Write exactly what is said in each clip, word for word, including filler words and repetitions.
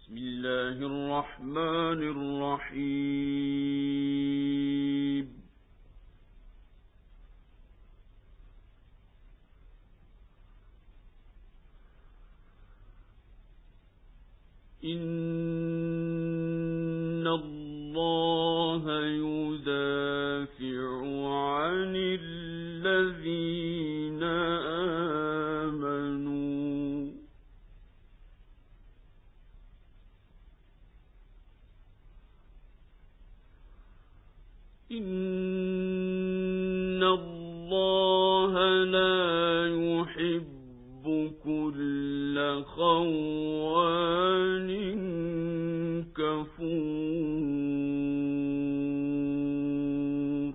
بسم الله الرحمن الرحيم إن الله يدافع عن الذين آمنوا إن الله لا يحب كل خوان كفور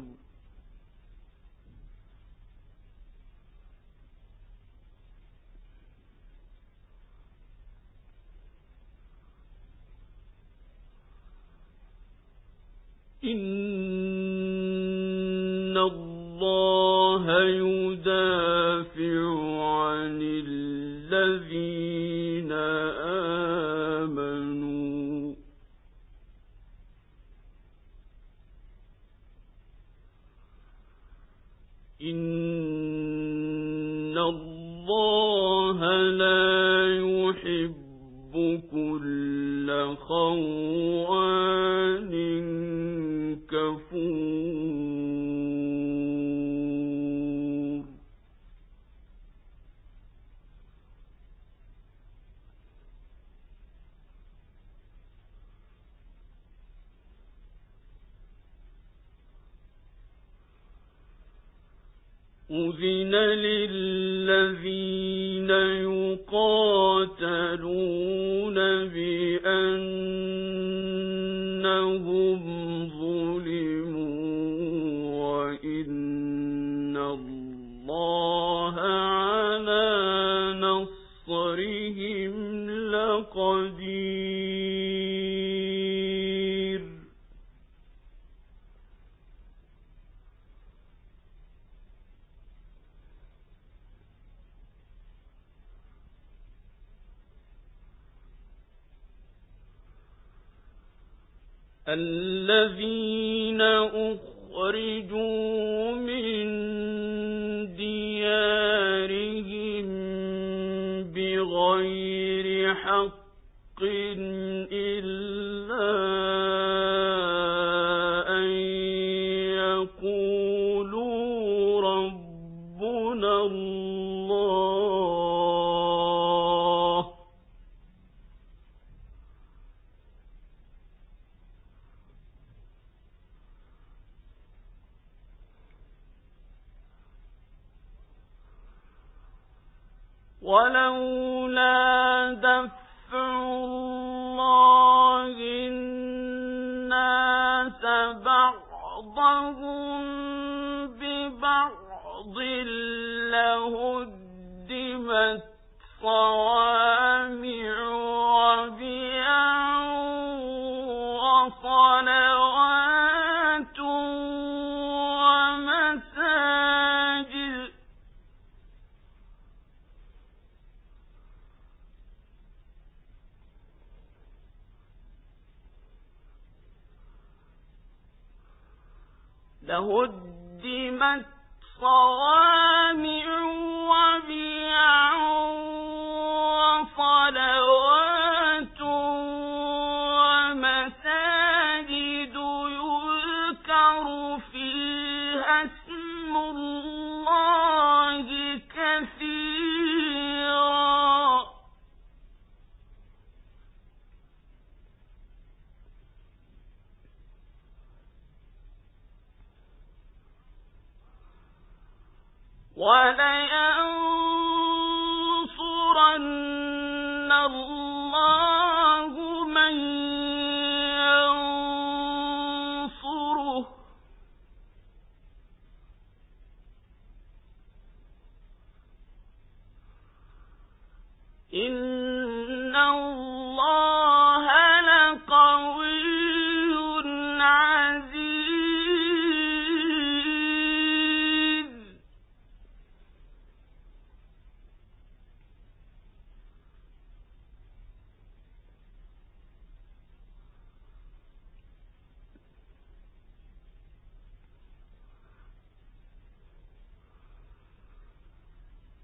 إن الله يدافع عن الذين آمنوا إن الله لا يحب كل خوان كفور أذن للذين يقاتلون بأنهم ظلموا وإن الله على نصرهم لقدير الذين أخرجوا من ديارهم بغير حق إلا أن يقولوا ربنا الله ولولا دفع الله الناس بعضهم ببعض لهدمت صوامع وبيع وصلوات ومساجد لهدمت صوامع وبيع وصلوات ومساجد يذكر فيها اسم الله كثيرا ولينصرن الله من ينصره إن الله لقوي عزيز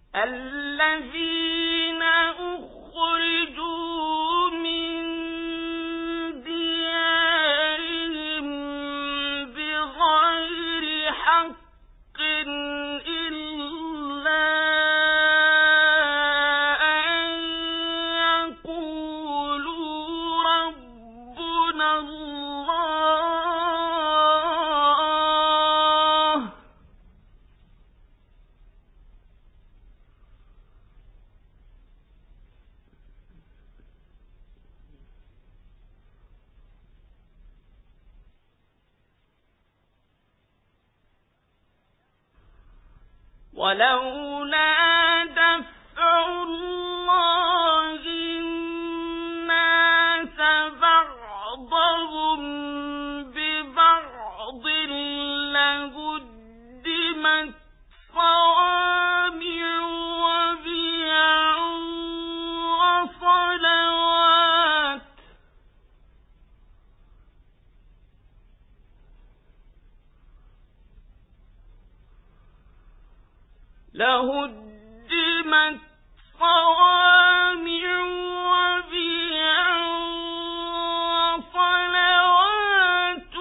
الذين أخرجوا من ديارهم بغير حق إلا أن يقولوا ربنا الله ولولا دفع الله الناس بعضهم ببعض لهدمت صوامع وبيع وصلوات لهدمت صوامع وبيع وصلوات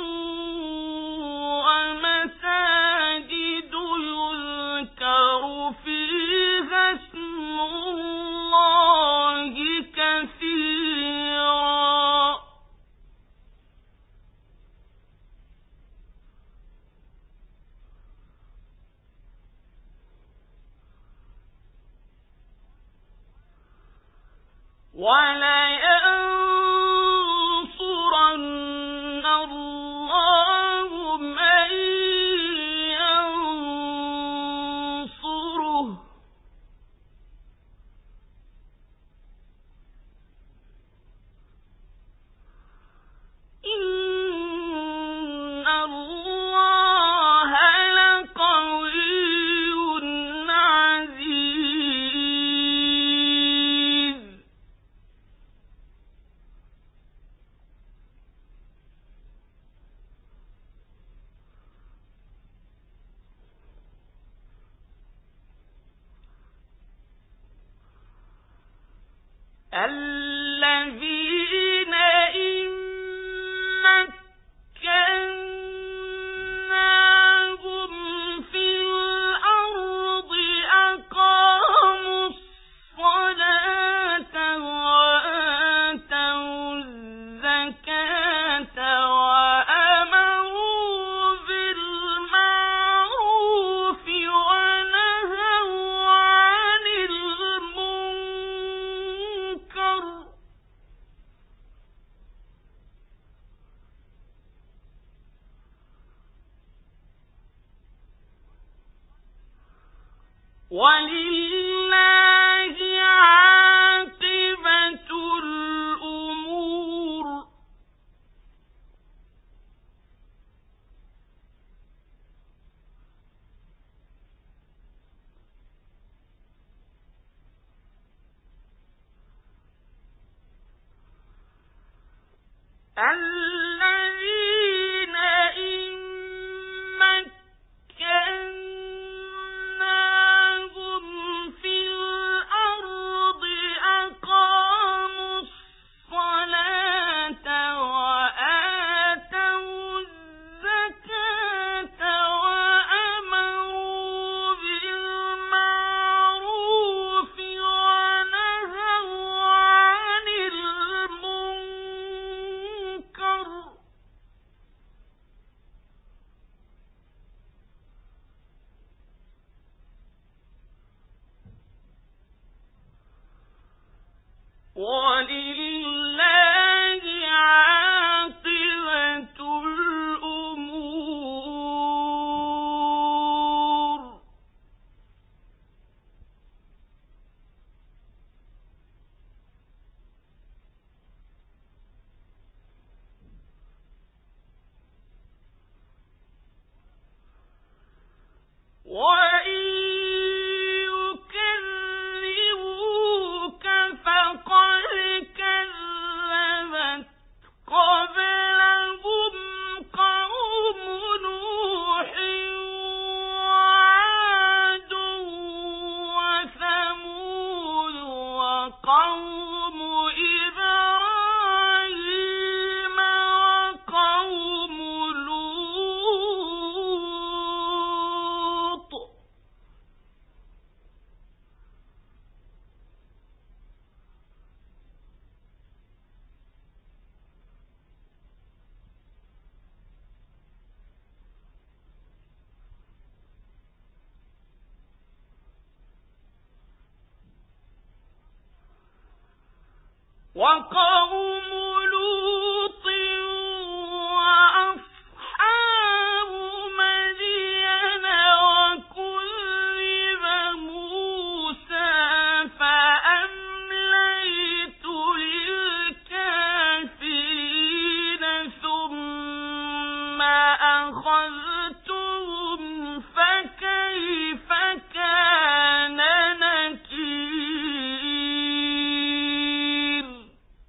ومساجد يذكر فيها اسم الله كثيرا ولينصرن الله من ينصره إن الله لقوي عزيز الذين إن مكناهم في الأرض أقاموا الصلاة وآتوا الزكاة وأمروا بالمعروف ونهوا عن المنكر ولله عاقبة الأمور الذين إن مكناهم في الأرض أقاموا الصلاة وآتوا الزكاة وأمروا بالمعروف ونهوا عن المنكر ولله عاقبة الأمور وإن يكذبوك فقد قوم إبراهيم وقوم لوط وقوم لوط وأصحاب مدين وكذب موسى فأمليت للكافرين ثم أخذتهم فكيف كان نكير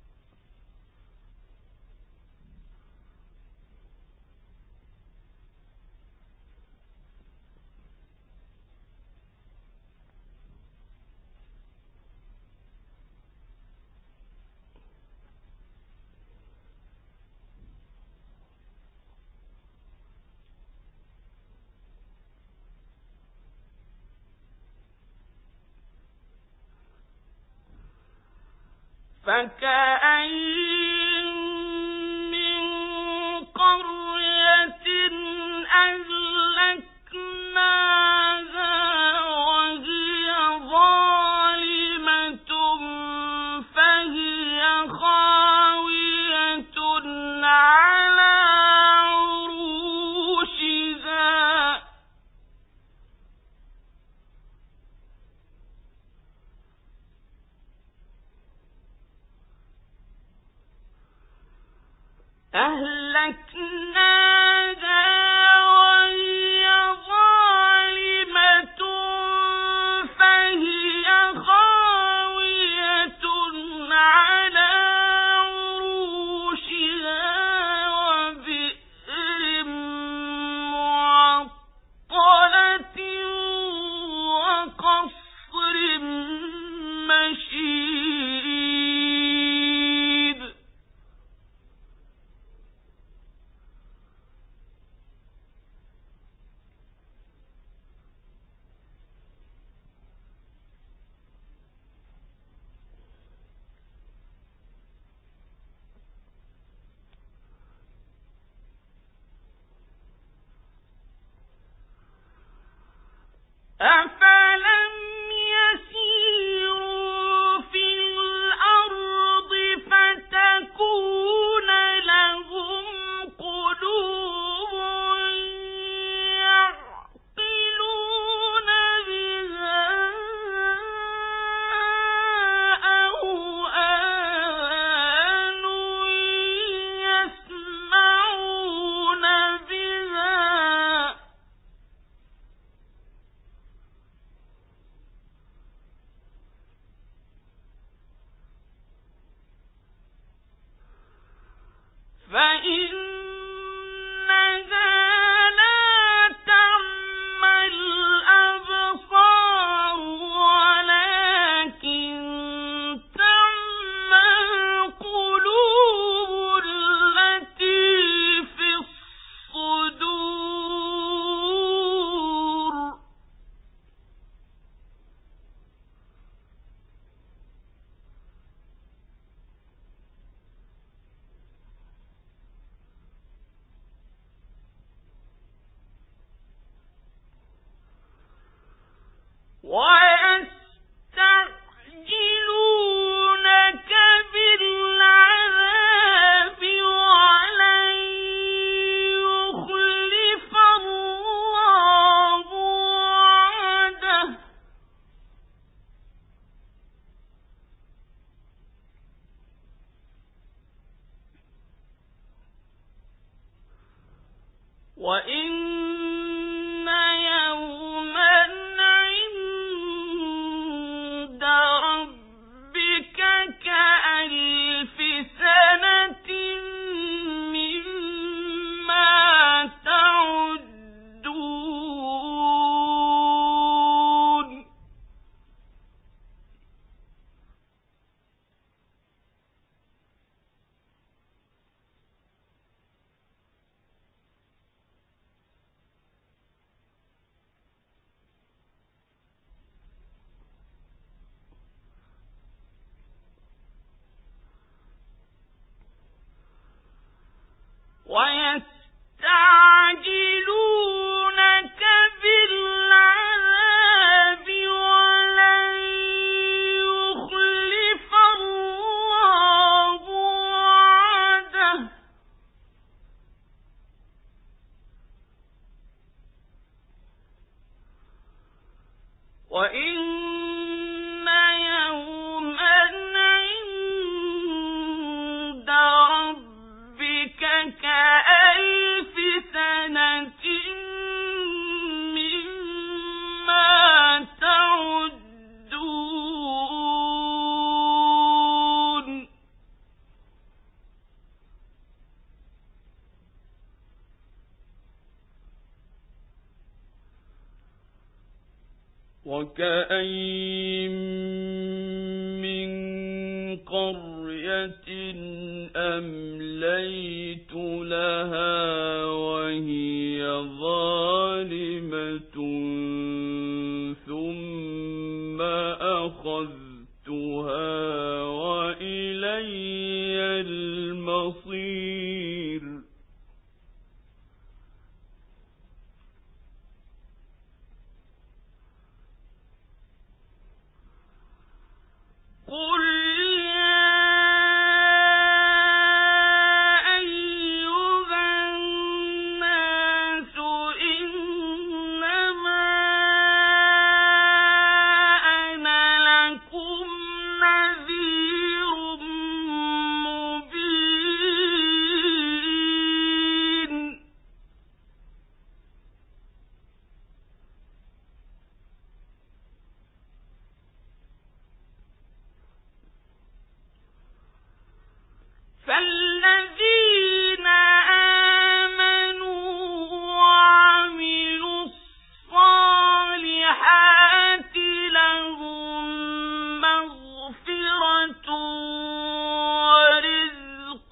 فكأين من قرية أهلكناها وهي ظالمة فهي خاوية على عروشها أهلكناها وهي ظالمة فهي خاوية على عروشها وبئر معطلة وقصر مشيد أفلم يسيروا في الأرض فتكون لهم قلوب يعقلون بها أو آذان يسمعون بها فإنها لا تعمى الأبصار ولكن تعمى القلوب التي في الصدور ويستعجلونك بالعذاب ولن يخلف الله وعده وإن يوما عند ربك كألف سنة مما تعدون وكأين من قرية أمليت لها وهي ظالمة ثم أخذتها وإلي المصير. قل يا أيها الناس إنما أنا لكم نذير مبين. فالذين آمنوا وعملوا الصالحات لهم مغفرة ورزق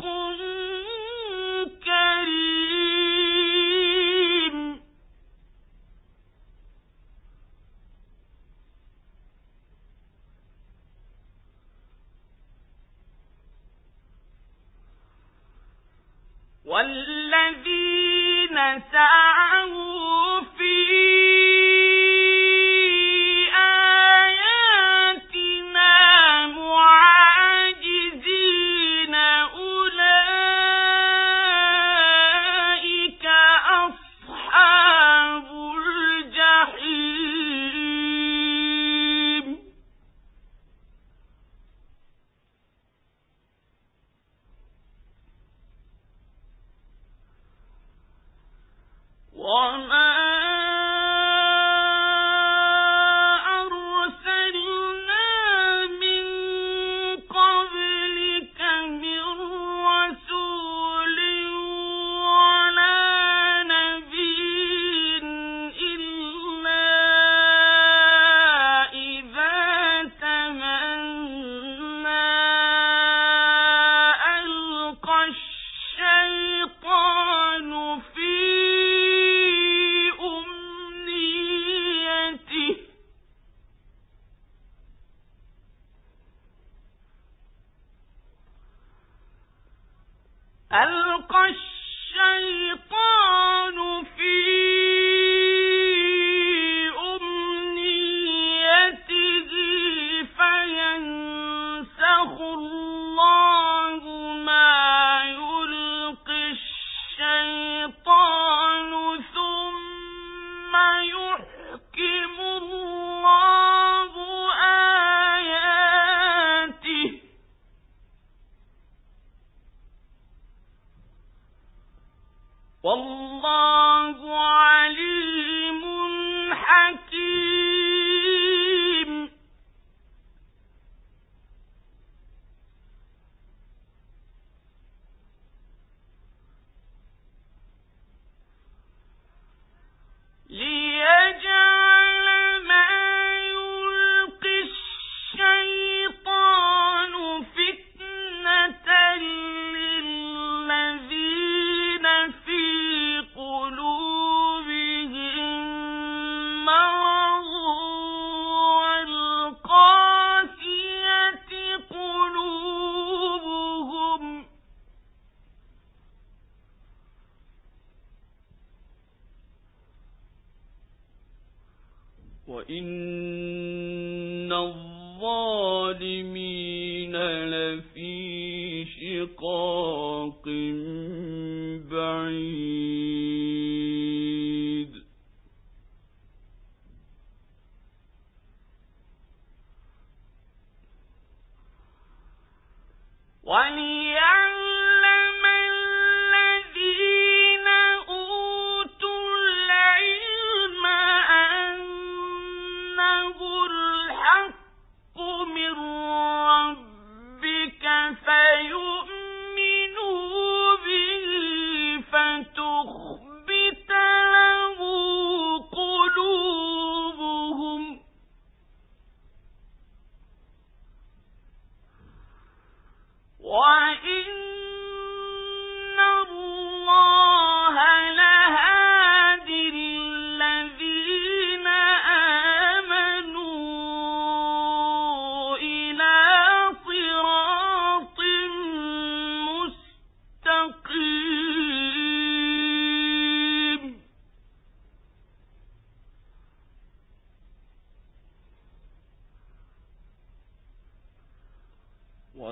كريم. والذين سعوا في آياتنا معاجزين أولئك أصحاب الجحيم. وما أرسلنا من قبلك من رسول ولا نبي إلا إذا تمنى ألقى الشيطان في ألقى الشيطان في أمنيته فينسخ الله ما يلقي الشيطان ثم يحكم الله آياته والله عليم حكيم. ليجعل ما يلقي الشيطان فتنة للذين في قلوبهم مرض والقاسية قلوبهم وإن الظالمين لفي شقاق بعيد. وليعلم الذين أوتوا العلم أنه الحق من ربك فيؤمنوا به فتخبت له قلوبهم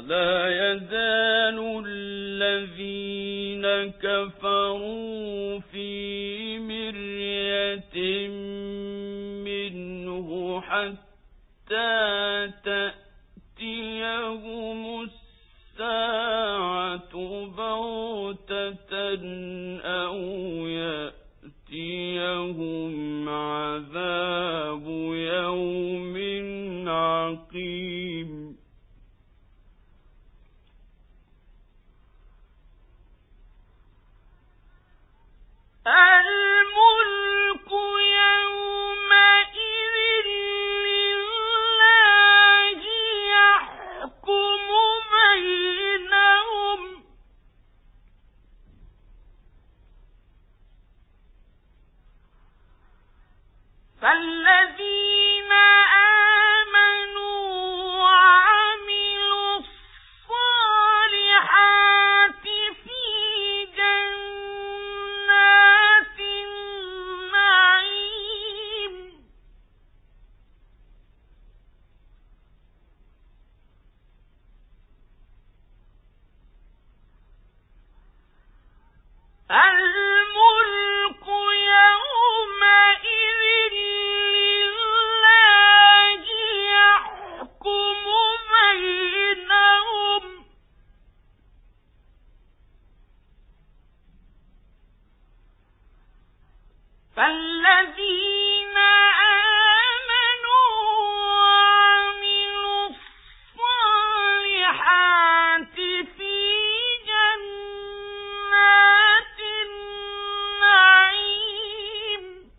ولا يزال الذين كفروا في مرية منه حتى تأتيهم الساعة بغتة أو يأتيهم عذاب يوم عقيم. الملك يومئذ لله يحكم بينهم فالذين آمنوا وعملوا الصالحات في جنات النعيم الملك يومئذ لله يحكم بينهم فالذين آمنوا وعملوا الصالحات في جنات النعيم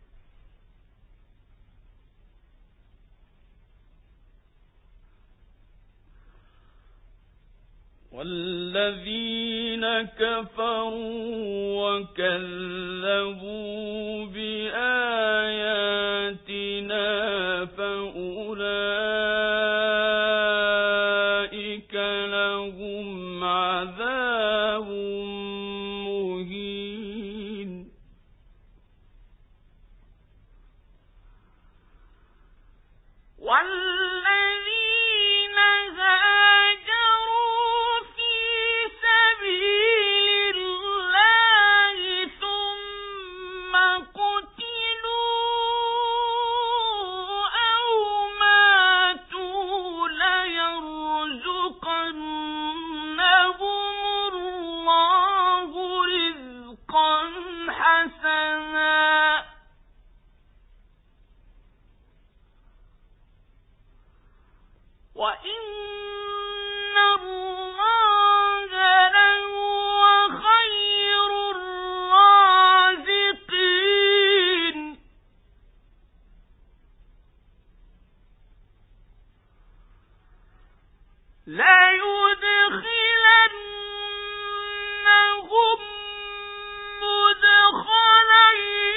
والذين كفروا وكذبوا بآياتنا فأولئك لهم عذاب مهين. والذين هاجروا في سبيل الله ثم قتلوا أو ماتوا ليرزقنهم الله رزقا حسنا وإن الله لهو خير الرازقين. لا يدخلنهم مدخلا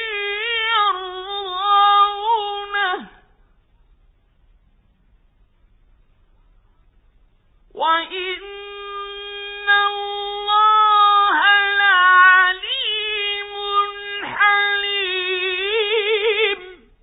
يرضونه وإن الله لعليم حليم.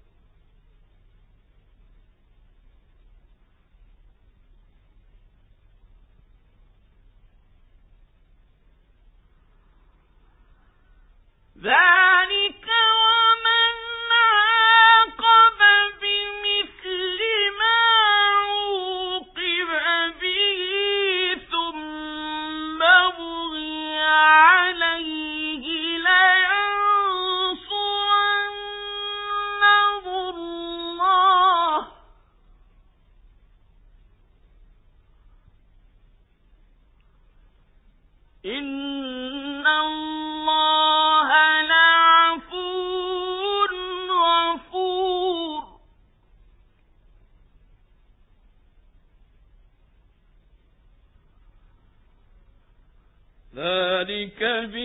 ذلك ومن عاقب بمثل ما عوقب به ثم بغي عليه لينصرنه الله إن الله لعفو غفور. ذلك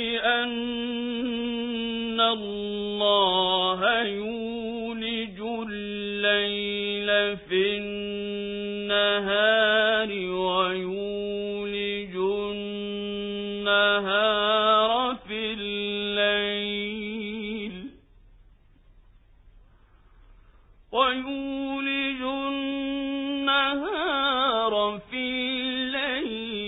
بأن الله يولج الليل في النهار ويولج النهار في الليل ويولج النهار في الليل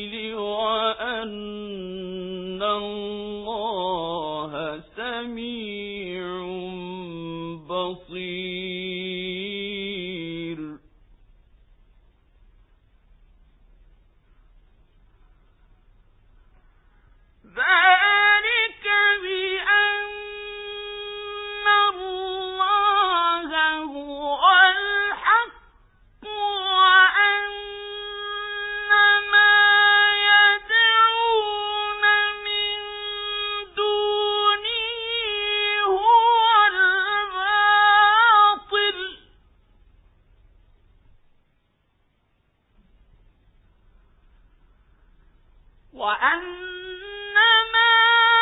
وأن ما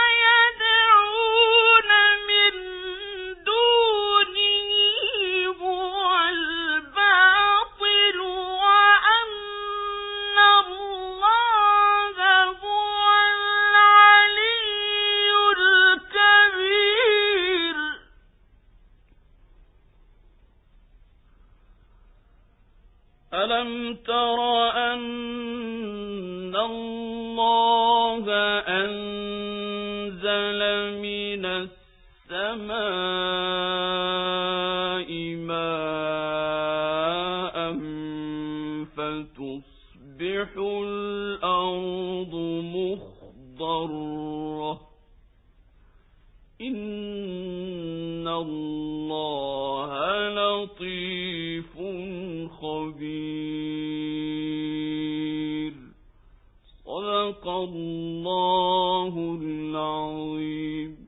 يدعون من دونه هو الباطل وأن الله هو العلي الكبير. ألم تر أن الله أنزل من السماء ماء فتصبح الأرض مخضرة إن الله لطيف خبير. صدق الله العظيم.